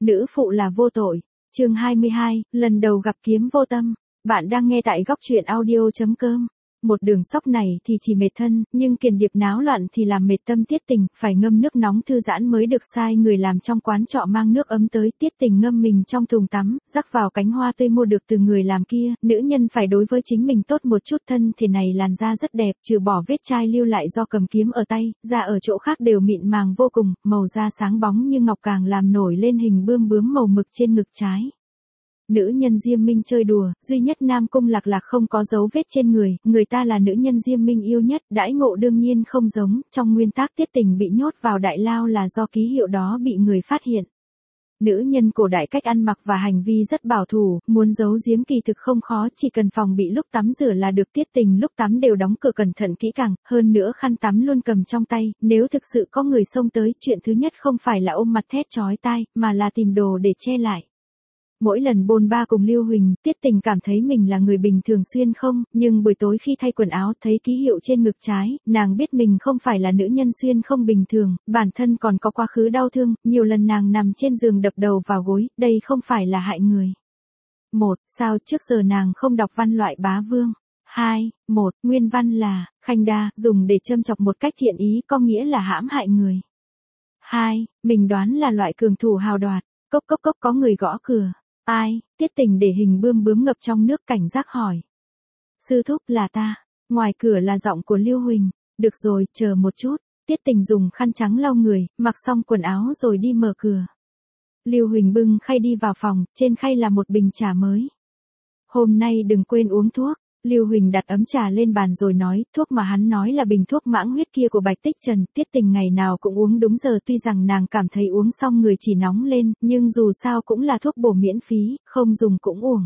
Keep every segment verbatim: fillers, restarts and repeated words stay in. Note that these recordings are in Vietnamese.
Nữ phụ là vô tội. Chương hai mươi hai, lần đầu gặp kiếm vô tâm. Bạn đang nghe tại góc truyện audio chấm com. Một đường sóc này thì chỉ mệt thân, nhưng kiền điệp náo loạn thì làm mệt tâm Tiết Tình, phải ngâm nước nóng thư giãn mới được sai người làm trong quán trọ mang nước ấm tới. Tiết Tình ngâm mình trong thùng tắm, rắc vào cánh hoa tươi mua được từ người làm kia. Nữ nhân phải đối với chính mình tốt một chút, thân thể này làn da rất đẹp, trừ bỏ vết chai lưu lại do cầm kiếm ở tay, da ở chỗ khác đều mịn màng vô cùng, màu da sáng bóng như ngọc càng làm nổi lên hình bươm bướm màu mực trên ngực trái. Nữ nhân Diêm Minh chơi đùa, duy nhất Nam Cung Lạc Lạc không có dấu vết trên người, người ta là nữ nhân Diêm Minh yêu nhất, đãi ngộ đương nhiên không giống, trong nguyên tắc Tiết Tình bị nhốt vào đại lao là do ký hiệu đó bị người phát hiện. Nữ nhân cổ đại cách ăn mặc và hành vi rất bảo thủ, muốn giấu giếm kỳ thực không khó, chỉ cần phòng bị lúc tắm rửa là được. Tiết Tình lúc tắm đều đóng cửa cẩn thận kỹ càng, hơn nữa khăn tắm luôn cầm trong tay, nếu thực sự có người xông tới, chuyện thứ nhất không phải là ôm mặt thét chói tai, mà là tìm đồ để che lại. Mỗi lần bôn ba cùng Lưu Huỳnh, Tiết Tình cảm thấy mình là người bình thường xuyên không, nhưng buổi tối khi thay quần áo thấy ký hiệu trên ngực trái, nàng biết mình không phải là nữ nhân xuyên không bình thường, bản thân còn có quá khứ đau thương, nhiều lần nàng nằm trên giường đập đầu vào gối, đây không phải là hại người. Một, sao trước giờ nàng không đọc văn loại bá vương? Hai, một, nguyên văn là, khanh đa, dùng để châm chọc một cách thiện ý, có nghĩa là hãm hại người. Hai, mình đoán là loại cường thủ hào đoạt. Cốc cốc cốc, có người gõ cửa. Ai? Tiết Tình để hình bươm bướm ngập trong nước, cảnh giác hỏi. Sư thúc, là ta. Ngoài cửa là giọng của Lưu Huỳnh. Được rồi, chờ một chút. Tiết Tình dùng khăn trắng lau người, mặc xong quần áo rồi đi mở cửa. Lưu Huỳnh bưng khay đi vào phòng, trên khay là một bình trà mới. Hôm nay đừng quên uống thuốc. Lưu Huỳnh đặt ấm trà lên bàn rồi nói, thuốc mà hắn nói là bình thuốc mãng huyết kia của Bạch Tích Trần. Tiết Tình ngày nào cũng uống đúng giờ, tuy rằng nàng cảm thấy uống xong người chỉ nóng lên, nhưng dù sao cũng là thuốc bổ miễn phí, không dùng cũng uổng.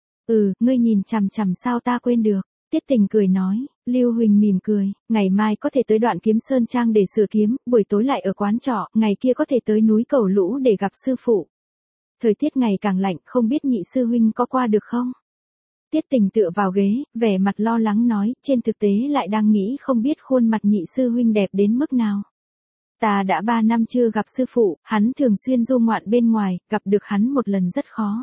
Ừ, ngươi nhìn chằm chằm sao ta quên được. Tiết Tình cười nói. Lưu Huỳnh mỉm cười, ngày mai có thể tới Đoạn Kiếm Sơn Trang để sửa kiếm, buổi tối lại ở quán trọ, ngày kia có thể tới núi Cẩu Lũ để gặp sư phụ. Thời tiết ngày càng lạnh, không biết nhị sư huynh có qua được không? Tiết Tình tựa vào ghế, vẻ mặt lo lắng nói, trên thực tế lại đang nghĩ không biết khuôn mặt nhị sư huynh đẹp đến mức nào. Ta đã ba năm chưa gặp sư phụ, hắn thường xuyên du ngoạn bên ngoài, gặp được hắn một lần rất khó.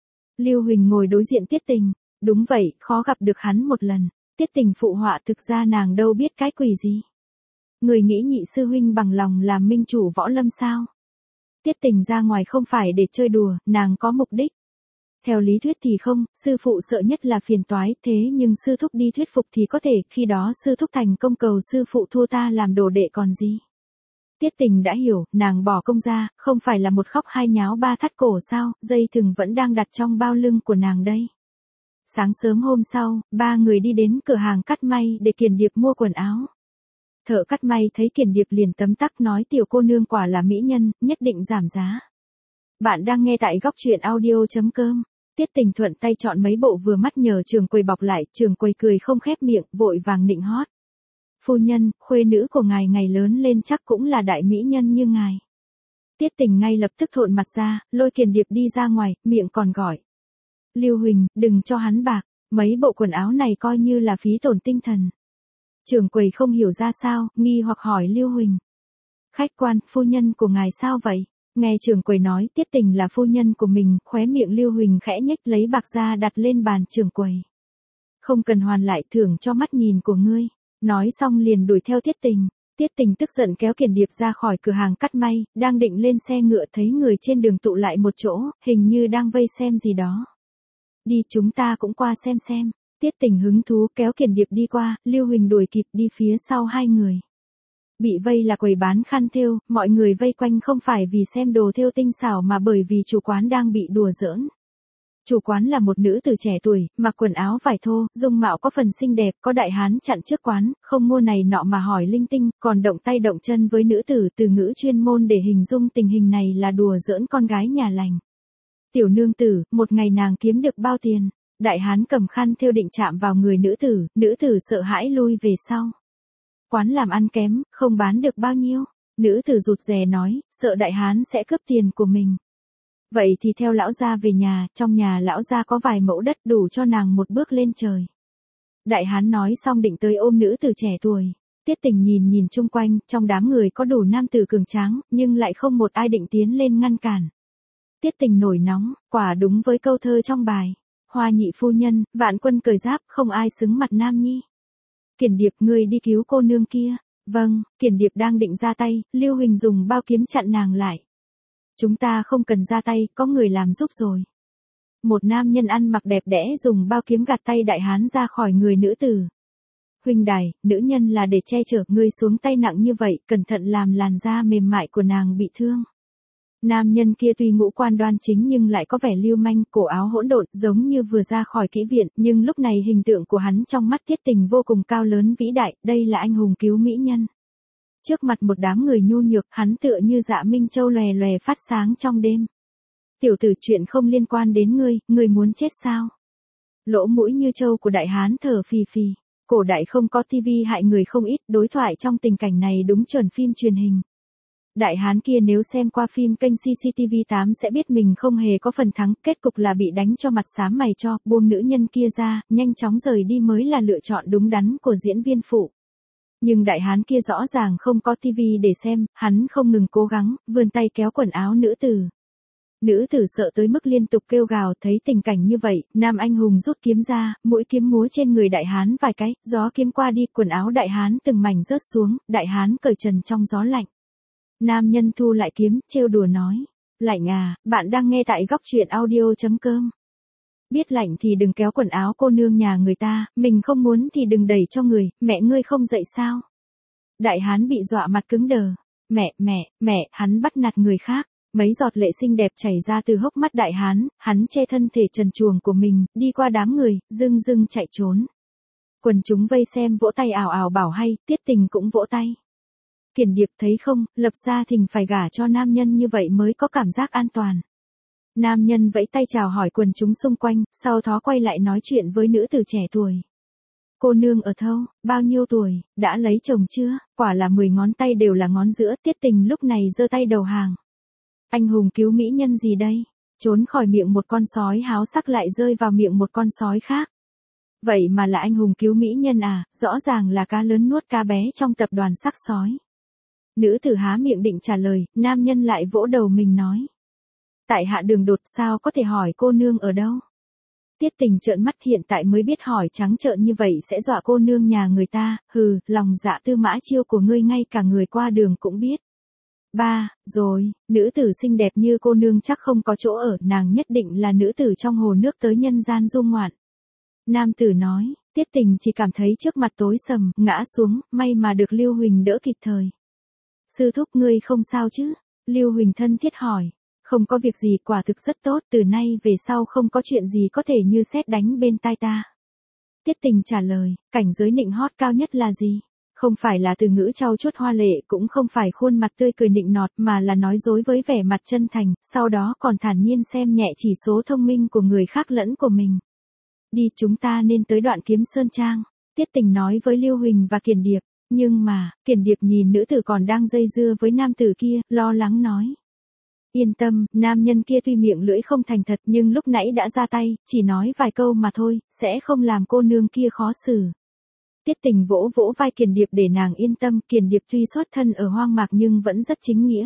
Lưu Huỳnh ngồi đối diện Tiết Tình, đúng vậy, khó gặp được hắn một lần. Tiết Tình phụ họa, thực ra nàng đâu biết cái quỷ gì. Người nghĩ nhị sư huynh bằng lòng làm minh chủ võ lâm sao? Tiết Tình ra ngoài không phải để chơi đùa, nàng có mục đích. Theo lý thuyết thì không, sư phụ sợ nhất là phiền toái, thế nhưng sư thúc đi thuyết phục thì có thể, khi đó sư thúc thành công cầu sư phụ thua ta làm đồ đệ còn gì. Tiết Tình đã hiểu, nàng bỏ công ra, không phải là một khóc hai nháo ba thắt cổ sao, dây thừng vẫn đang đặt trong bao lưng của nàng đây. Sáng sớm hôm sau, ba người đi đến cửa hàng cắt may để Kiền Điệp mua quần áo. Thợ cắt may thấy Kiền Điệp liền tấm tắc nói, tiểu cô nương quả là mỹ nhân, nhất định giảm giá. Bạn đang nghe tại góc truyện audio chấm com. Tiết Tình thuận tay chọn mấy bộ vừa mắt nhờ Trường Quầy bọc lại, Trường Quầy cười không khép miệng, vội vàng nịnh hót. Phu nhân, khuê nữ của ngài ngày lớn lên chắc cũng là đại mỹ nhân như ngài. Tiết Tình ngay lập tức thộn mặt ra, lôi Kiền Điệp đi ra ngoài, miệng còn gọi. Lưu Huỳnh, đừng cho hắn bạc, mấy bộ quần áo này coi như là phí tổn tinh thần. Trường Quầy không hiểu ra sao, nghi hoặc hỏi Lưu Huỳnh. Khách quan, phu nhân của ngài sao vậy? Nghe Trường Quầy nói Tiết Tình là phu nhân của mình, khóe miệng Lưu Huỳnh khẽ nhếch, lấy bạc ra đặt lên bàn. Trường Quầy. Không cần hoàn lại, thưởng cho mắt nhìn của ngươi. Nói xong liền đuổi theo Tiết Tình. Tiết Tình tức giận kéo Kiền Điệp ra khỏi cửa hàng cắt may, đang định lên xe ngựa thấy người trên đường tụ lại một chỗ, hình như đang vây xem gì đó. Đi, chúng ta cũng qua xem xem. Tiết Tình hứng thú kéo Kiền Điệp đi qua, Lưu Huỳnh đuổi kịp đi phía sau hai người. Bị vây là quầy bán khăn thêu, mọi người vây quanh không phải vì xem đồ thêu tinh xảo mà bởi vì chủ quán đang bị đùa giỡn. Chủ quán là một nữ tử trẻ tuổi, mặc quần áo vải thô, dung mạo có phần xinh đẹp, có đại hán chặn trước quán, không mua này nọ mà hỏi linh tinh, còn động tay động chân với nữ tử, từ ngữ chuyên môn để hình dung tình hình này là đùa giỡn con gái nhà lành. Tiểu nương tử, một ngày nàng kiếm được bao tiền? Đại hán cầm khăn thêu định chạm vào người nữ tử, nữ tử sợ hãi lui về sau. Quán làm ăn kém, không bán được bao nhiêu. Nữ tử rụt rè nói, sợ đại hán sẽ cướp tiền của mình. Vậy thì theo lão gia về nhà, trong nhà lão gia có vài mẫu đất đủ cho nàng một bước lên trời. Đại hán nói xong định tới ôm nữ tử trẻ tuổi. Tiết Tình nhìn nhìn chung quanh, trong đám người có đủ nam tử cường tráng, nhưng lại không một ai định tiến lên ngăn cản. Tiết Tình nổi nóng, quả đúng với câu thơ trong bài. Hoa nhị phu nhân, vạn quân cởi giáp, không ai xứng mặt Nam Nhi. Kiền Điệp, ngươi đi cứu cô nương kia. Vâng, Kiền Điệp đang định ra tay, Lưu Huỳnh dùng bao kiếm chặn nàng lại. Chúng ta không cần ra tay, có người làm giúp rồi. Một nam nhân ăn mặc đẹp đẽ dùng bao kiếm gạt tay đại hán ra khỏi người nữ tử. Huynh đài, nữ nhân là để che chở, ngươi xuống tay nặng như vậy, cẩn thận làm làn da mềm mại của nàng bị thương. Nam nhân kia tuy ngũ quan đoan chính nhưng lại có vẻ lưu manh, cổ áo hỗn độn, giống như vừa ra khỏi kỹ viện, nhưng lúc này hình tượng của hắn trong mắt Tiết Tình vô cùng cao lớn vĩ đại, đây là anh hùng cứu mỹ nhân. Trước mặt một đám người nhu nhược, hắn tựa như dạ minh châu lòe lòe phát sáng trong đêm. Tiểu tử, chuyện không liên quan đến ngươi, ngươi muốn chết sao? Lỗ mũi như châu của đại hán thở phì phì. Cổ đại không có tivi hại người không ít, đối thoại trong tình cảnh này đúng chuẩn phim truyền hình. Đại hán kia nếu xem qua phim kênh xê xê tê vê tám sẽ biết mình không hề có phần thắng, kết cục là bị đánh cho mặt xám mày cho, buông nữ nhân kia ra, nhanh chóng rời đi mới là lựa chọn đúng đắn của diễn viên phụ. Nhưng đại hán kia rõ ràng không có tivi để xem, hắn không ngừng cố gắng, vươn tay kéo quần áo nữ tử. Nữ tử sợ tới mức liên tục kêu gào, thấy tình cảnh như vậy, nam anh hùng rút kiếm ra, mũi kiếm múa trên người đại hán vài cái, gió kiếm qua đi, quần áo đại hán từng mảnh rớt xuống, đại hán cởi trần trong gió lạnh. Nam nhân thu lại kiếm, trêu đùa nói, lạnh à, bạn đang nghe tại góc truyện audio chấm com. Biết lạnh thì đừng kéo quần áo cô nương nhà người ta, mình không muốn thì đừng đẩy cho người, mẹ ngươi không dậy sao? Đại hán bị dọa mặt cứng đờ, mẹ, mẹ, mẹ, hắn bắt nạt người khác. Mấy giọt lệ xinh đẹp chảy ra từ hốc mắt đại hán, hắn che thân thể trần truồng của mình, đi qua đám người, dưng dưng chạy trốn. Quần chúng vây xem vỗ tay ào ào bảo hay, Tiết Tình cũng vỗ tay. Kiền Điệp thấy không, lập gia thình phải gả cho nam nhân như vậy mới có cảm giác an toàn. Nam nhân vẫy tay chào hỏi quần chúng xung quanh, sau đó quay lại nói chuyện với nữ tử trẻ tuổi. Cô nương ở thâu, bao nhiêu tuổi, đã lấy chồng chưa? Quả là mười ngón tay đều là ngón giữa. Tiết Tình lúc này giơ tay đầu hàng. Anh hùng cứu mỹ nhân gì đây? Trốn khỏi miệng một con sói háo sắc lại rơi vào miệng một con sói khác. Vậy mà là anh hùng cứu mỹ nhân à, rõ ràng là cá lớn nuốt cá bé trong tập đoàn sắc sói. Nữ tử há miệng định trả lời, nam nhân lại vỗ đầu mình nói. Tại hạ Đường Đột, sao có thể hỏi cô nương ở đâu? Tiết Tình trợn mắt, hiện tại mới biết hỏi trắng trợn như vậy sẽ dọa cô nương nhà người ta, hừ, lòng dạ Tư Mã Chiêu của ngươi ngay cả người qua đường cũng biết. Ba, rồi, nữ tử xinh đẹp như cô nương chắc không có chỗ ở, nàng nhất định là nữ tử trong hồ nước tới nhân gian du ngoạn. Nam tử nói, Tiết Tình chỉ cảm thấy trước mặt tối sầm, ngã xuống, may mà được Lưu Huỳnh đỡ kịp thời. Sư thúc, ngươi không sao chứ? Lưu Huỳnh thân thiết hỏi. Không có việc gì, quả thực rất tốt, từ nay về sau không có chuyện gì có thể như sét đánh bên tai ta. Tiết Tình trả lời, cảnh giới nịnh hót cao nhất là gì? Không phải là từ ngữ trau chuốt hoa lệ, cũng không phải khuôn mặt tươi cười nịnh nọt, mà là nói dối với vẻ mặt chân thành, sau đó còn thản nhiên xem nhẹ chỉ số thông minh của người khác lẫn của mình. Đi, chúng ta nên tới đoạn Kiếm Sơn Trang. Tiết Tình nói với Lưu Huỳnh và Kiền Điệp. Nhưng mà, Kiền Điệp nhìn nữ tử còn đang dây dưa với nam tử kia, lo lắng nói. Yên tâm, nam nhân kia tuy miệng lưỡi không thành thật nhưng lúc nãy đã ra tay, chỉ nói vài câu mà thôi, sẽ không làm cô nương kia khó xử. Tiết Tình vỗ vỗ vai Kiền Điệp để nàng yên tâm, Kiền Điệp tuy xuất thân ở hoang mạc nhưng vẫn rất chính nghĩa.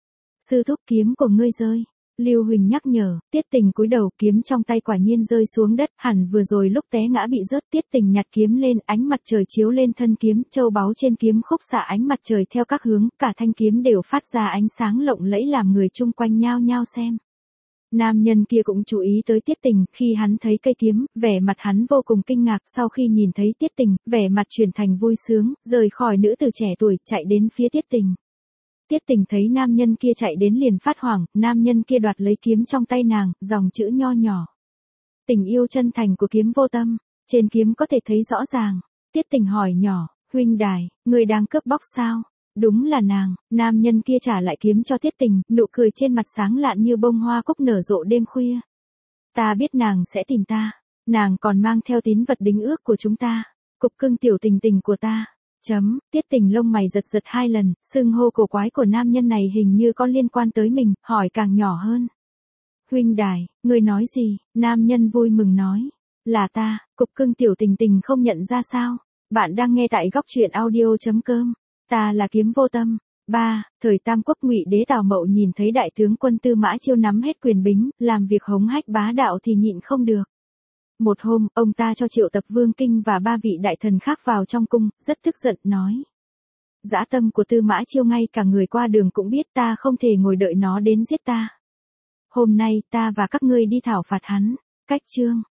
Sư thúc, kiếm của ngươi rơi. Lưu Huỳnh nhắc nhở, Tiết Tình cúi đầu, kiếm trong tay quả nhiên rơi xuống đất, hẳn vừa rồi lúc té ngã bị rớt. Tiết Tình nhặt kiếm lên, ánh mặt trời chiếu lên thân kiếm, châu báu trên kiếm khúc xạ ánh mặt trời theo các hướng, cả thanh kiếm đều phát ra ánh sáng lộng lẫy làm người chung quanh nhao nhao xem. Nam nhân kia cũng chú ý tới Tiết Tình, khi hắn thấy cây kiếm, vẻ mặt hắn vô cùng kinh ngạc, sau khi nhìn thấy Tiết Tình, vẻ mặt chuyển thành vui sướng, rời khỏi nữ tử trẻ tuổi, chạy đến phía Tiết Tình. Tiết Tình thấy nam nhân kia chạy đến liền phát hoảng, nam nhân kia đoạt lấy kiếm trong tay nàng, dòng chữ nho nhỏ. Tình yêu chân thành của Kiếm Vô Tâm, trên kiếm có thể thấy rõ ràng. Tiết Tình hỏi nhỏ, huynh đài, người đang cướp bóc sao? Đúng là nàng, nam nhân kia trả lại kiếm cho Tiết Tình, nụ cười trên mặt sáng lạn như bông hoa cúc nở rộ đêm khuya. Ta biết nàng sẽ tìm ta, nàng còn mang theo tín vật đính ước của chúng ta, cục cưng tiểu tình tình của ta. Chấm, Tiết Tình lông mày giật giật hai lần, xưng hô cổ quái của nam nhân này hình như có liên quan tới mình, hỏi càng nhỏ hơn. Huynh đài, người nói gì? Nam nhân vui mừng nói. Là ta, cục cưng tiểu tình tình không nhận ra sao? Bạn đang nghe tại góc truyện audio chấm com. Ta là Kiếm Vô Tâm. ba. Thời Tam Quốc Ngụy đế Tào Mậu nhìn thấy đại tướng quân Tư Mã Chiêu nắm hết quyền bính, làm việc hống hách bá đạo thì nhịn không được. Một hôm, ông ta cho triệu tập Vương Kinh và ba vị đại thần khác vào trong cung, rất tức giận, nói. Dã tâm của Tư Mã Chiêu ngay cả người qua đường cũng biết, ta không thể ngồi đợi nó đến giết ta. Hôm nay ta và các ngươi đi thảo phạt hắn. Cách chương